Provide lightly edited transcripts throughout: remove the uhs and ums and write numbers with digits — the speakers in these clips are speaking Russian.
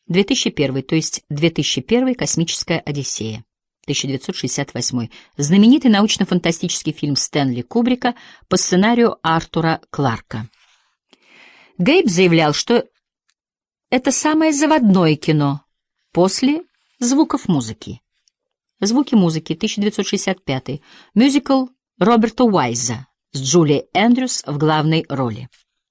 2001, то есть 2001 «Космическая Одиссея». 1968. Знаменитый научно-фантастический фильм Стэнли Кубрика по сценарию Артура Кларка. Гейб заявлял, что это самое заводное кино после звуков музыки. Звуки музыки, 1965. Мюзикл Роберта Уайза с Джулией Эндрюс в главной роли.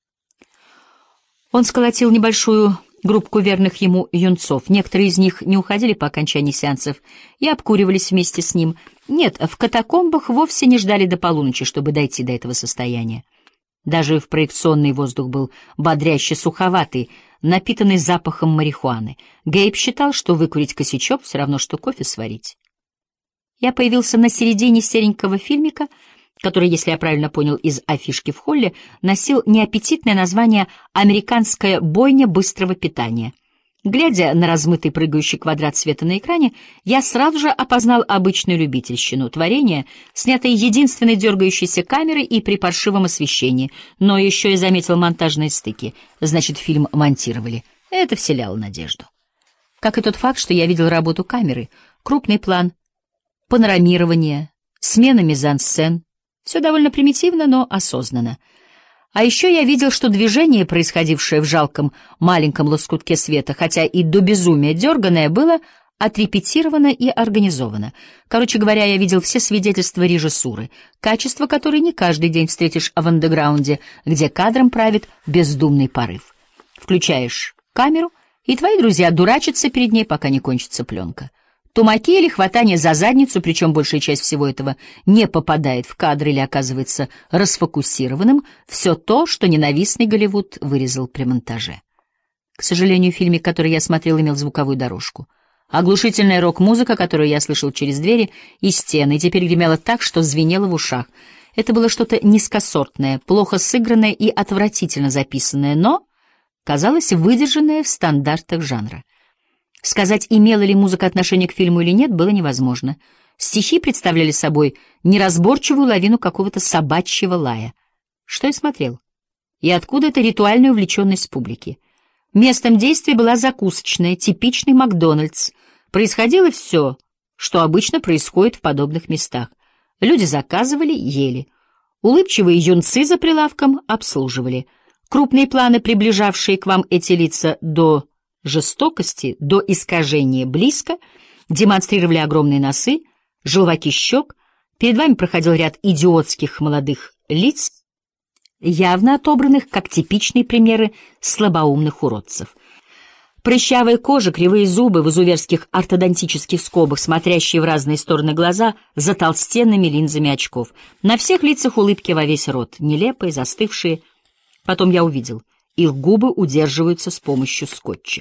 Он сколотил небольшую группку верных ему юнцов. Некоторые из них не уходили по окончании сеансов и обкуривались вместе с ним. Нет, в катакомбах вовсе не ждали до полуночи, чтобы дойти до этого состояния. Даже в проекционный воздух был бодряще суховатый, напитанный запахом марихуаны. Гейб считал, что выкурить косячок все равно, что кофе сварить. Я появился на середине серенького фильмика, который, если я правильно понял из афишки в холле, носил неаппетитное название «Американская бойня быстрого питания». Глядя на размытый прыгающий квадрат света на экране, я сразу же опознал обычную любительщину, творение, снятое единственной дергающейся камерой и при паршивом освещении, но еще и заметил монтажные стыки. Значит, фильм монтировали. Это вселяло надежду. Как и тот факт, что я видел работу камеры, крупный план, панорамирование, смена мизансцен. Все довольно примитивно, но осознанно. А еще я видел, что движение, происходившее в жалком маленьком лоскутке света, хотя и до безумия дерганое, было отрепетировано и организовано. Короче говоря, я видел все свидетельства режиссуры, качество которой не каждый день встретишь в андеграунде, где кадром правит бездумный порыв. Включаешь камеру, и твои друзья дурачатся перед ней, пока не кончится пленка. Тумаки или хватание за задницу, причем большая часть всего этого не попадает в кадр или оказывается расфокусированным, все то, что ненавистный Голливуд вырезал при монтаже. К сожалению, фильм, который я смотрел, имел звуковую дорожку. Оглушительная рок-музыка, которую я слышал через двери и стены, теперь гремела так, что звенело в ушах. Это было что-то низкосортное, плохо сыгранное и отвратительно записанное, но, казалось, выдержанное в стандартах жанра. Сказать, имела ли музыка отношение к фильму или нет, было невозможно. Стихи представляли собой неразборчивую лавину какого-то собачьего лая. Что я смотрел? И откуда эта ритуальная увлеченность публики? Местом действия была закусочная, типичный Макдональдс. Происходило все, что обычно происходит в подобных местах. Люди заказывали, ели. Улыбчивые юнцы за прилавком обслуживали. Крупные планы, приближавшие к вам эти лица до жестокости, до искажения близко, демонстрировали огромные носы, желваки щек, перед вами проходил ряд идиотских молодых лиц, явно отобранных как типичные примеры слабоумных уродцев. Прыщавая кожа, кривые зубы в изуверских ортодонтических скобах, смотрящие в разные стороны глаза за толстенными линзами очков. На всех лицах улыбки во весь рот, нелепые, застывшие. Потом я увидел, их губы удерживаются с помощью скотча.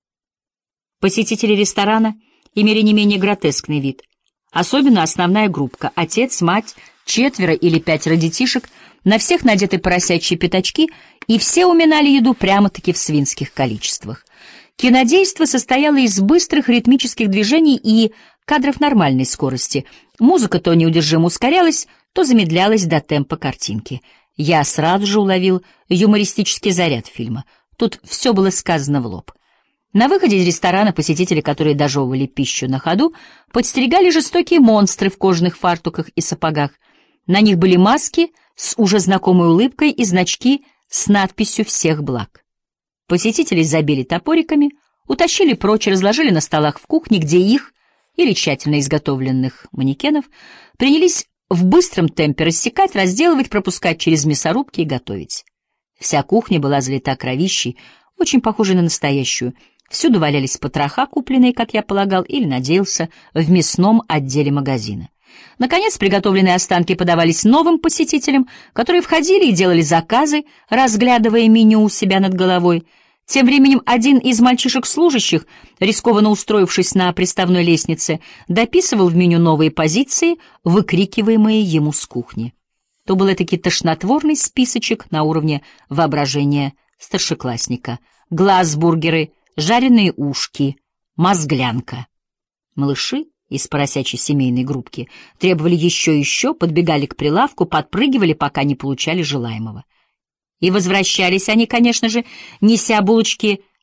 Посетители ресторана имели не менее гротескный вид. Особенно основная группка — отец, мать, 4 или 5 детишек, на всех надеты поросячьи пятачки, и все уминали еду прямо-таки в свинских количествах. Кинодейство состояло из быстрых ритмических движений и кадров нормальной скорости. Музыка то неудержимо ускорялась, то замедлялась до темпа картинки. Я сразу же уловил юмористический заряд фильма. Тут все было сказано в лоб. На выходе из ресторана посетители, которые дожевывали пищу на ходу, подстерегали жестокие монстры в кожаных фартуках и сапогах. На них были маски с уже знакомой улыбкой и значки с надписью «Всех благ». Посетители забили топориками, утащили прочь, разложили на столах в кухне, где их, или тщательно изготовленных манекенов, принялись в быстром темпе рассекать, разделывать, пропускать через мясорубки и готовить. Вся кухня была залита кровищей, очень похожей на настоящую. Всюду валялись потроха, купленные, как я полагал, или надеялся, в мясном отделе магазина. Наконец, приготовленные останки подавались новым посетителям, которые входили и делали заказы, разглядывая меню у себя над головой. Тем временем один из мальчишек-служащих, рискованно устроившись на приставной лестнице, дописывал в меню новые позиции, выкрикиваемые ему с кухни. То был этакий тошнотворный списочек на уровне воображения старшеклассника. Глазбургеры, жареные ушки, мозглянка. Малыши из поросячьей семейной группки требовали еще и еще, подбегали к прилавку, подпрыгивали, пока не получали желаемого. И возвращались они, конечно же, неся булочки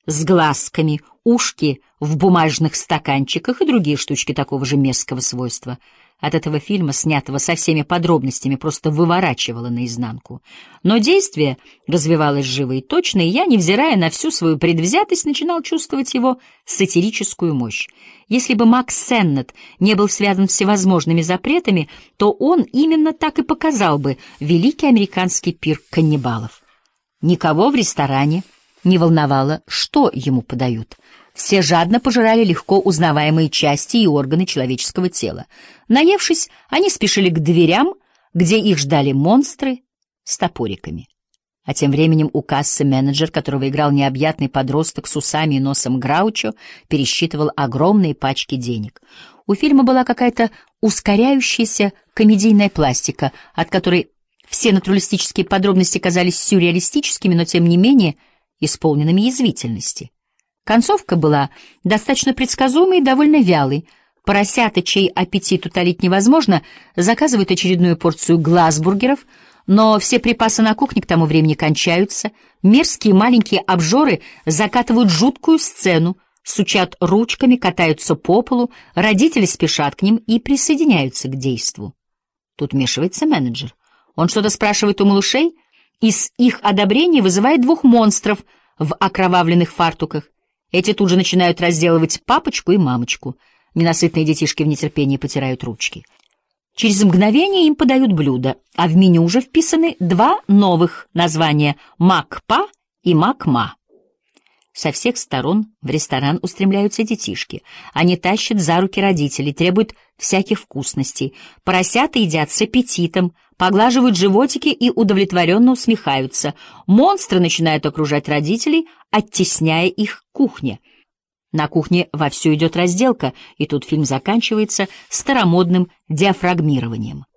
с глазками, ушки в бумажных стаканчиках и другие штучки такого же мерзкого свойства. От этого фильма, снятого со всеми подробностями, просто выворачивало наизнанку. Но действие развивалось живо и точно, и я, невзирая на всю свою предвзятость, начинал чувствовать его сатирическую мощь. Если бы Макс Сеннет не был связан всевозможными запретами, то он именно так и показал бы великий американский пир каннибалов. Никого в ресторане не волновало, что ему подают. Все жадно пожирали легко узнаваемые части и органы человеческого тела. Наевшись, они спешили к дверям, где их ждали монстры с топориками. А тем временем у кассы менеджер, которого играл необъятный подросток с усами и носом Граучо, пересчитывал огромные пачки денег. У фильма была какая-то ускоряющаяся комедийная пластика, от которой все натуралистические подробности казались сюрреалистическими, но тем не менее исполненными язвительности. Концовка была достаточно предсказуемой и довольно вялой. Поросята, чей аппетит утолить невозможно, заказывают очередную порцию глазбургеров, но все припасы на кухне к тому времени кончаются. Мерзкие маленькие обжоры закатывают жуткую сцену, сучат ручками, катаются по полу, родители спешат к ним и присоединяются к действу. Тут вмешивается менеджер. Он что-то спрашивает у малышей, и с их одобрения вызывает двух монстров в окровавленных фартуках. Эти тут же начинают разделывать папочку и мамочку. Ненасытные детишки в нетерпении потирают ручки. Через мгновение им подают блюда, а в меню уже вписаны два новых названия — «Макпа» и «Макма». Со всех сторон в ресторан устремляются детишки. Они тащат за руки родителей, требуют всяких вкусностей. Поросята едят с аппетитом, поглаживают животики и удовлетворенно усмехаются. Монстры начинают окружать родителей, оттесняя их к кухне. На кухне вовсю идет разделка, и тут фильм заканчивается старомодным диафрагмированием.